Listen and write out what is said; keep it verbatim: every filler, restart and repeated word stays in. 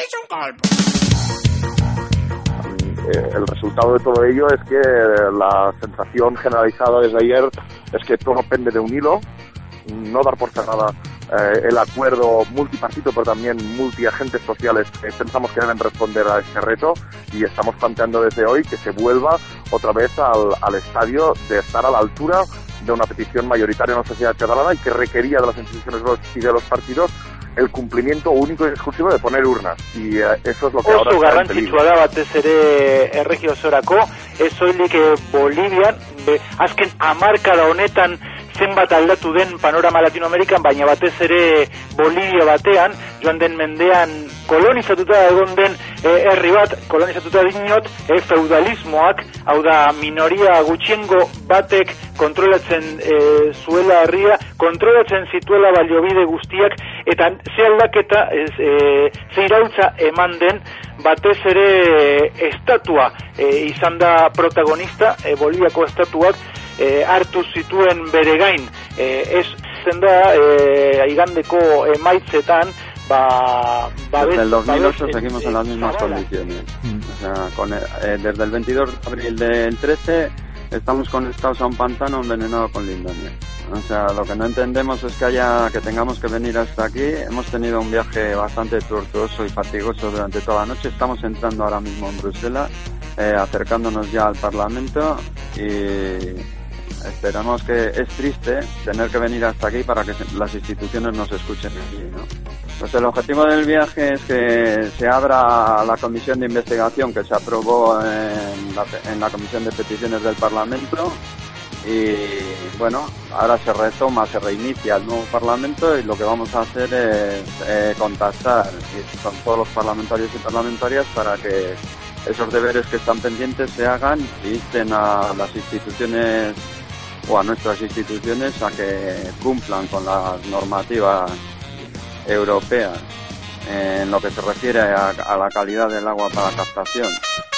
Eh, el resultado de todo ello es que la sensación generalizada desde ayer es que todo pende de un hilo, no dar por cerrada eh, el acuerdo multipartito, pero también multiagentes sociales que pensamos que deben responder a este reto, y estamos planteando desde hoy que se vuelva otra vez al, al estadio de estar a la altura de una petición mayoritaria en la sociedad catalana y que requería de las instituciones y de los partidos el cumplimiento único y exclusivo de poner urnas, y eh, eso es lo que Oso ahora está en garrantzitsua peligro. da batez ere erregio osorako, ez soilik Bolivian, be, azken hamarkada honetan zenbat aldatu den panorama Latinoamerikan, baina batez ere Bolivia batean, joan den mendean kolonizatuta egon den eh, herri bat, kolonizatuta dinot, eh, feudalismoak, hau da minoria gutxiengo batek kontrolatzen eh, zuela herria, kontrolatzen zituela baliobide guztiak, eta ze aldaketa, ez, eh, ze iraultza eman den, batez ere estatua eh, izan da protagonista, eh, Boliviako estatuak, eh, hartu zituen bere gain, eh, ez zen da eh, igandeko emaitzetan, ba, ba desde el dos mil ocho ba, seguimos eh, en las mismas zabala. condiciones. Mm. O sea, con el, eh, desde el veintidós de abril del trece estamos conectados a un pantano envenenado con lindania. O sea, lo que no entendemos es que haya que tengamos que venir hasta aquí. Hemos tenido un viaje bastante tortuoso y fatigoso durante toda la noche. Estamos entrando ahora mismo en Bruselas, eh, acercándonos ya al Parlamento, y esperamos que es triste tener que venir hasta aquí para que las instituciones nos escuchen aquí, ¿no? Pues el objetivo del viaje es que se abra la comisión de investigación que se aprobó en la, en la comisión de peticiones del Parlamento, y bueno, ahora se retoma, se reinicia el nuevo Parlamento, y lo que vamos a hacer es eh, contactar con todos los parlamentarios y parlamentarias para que esos deberes que están pendientes se hagan y insten a las instituciones o a nuestras instituciones a que cumplan con las normativas europeas en lo que se refiere a, a la calidad del agua para captación.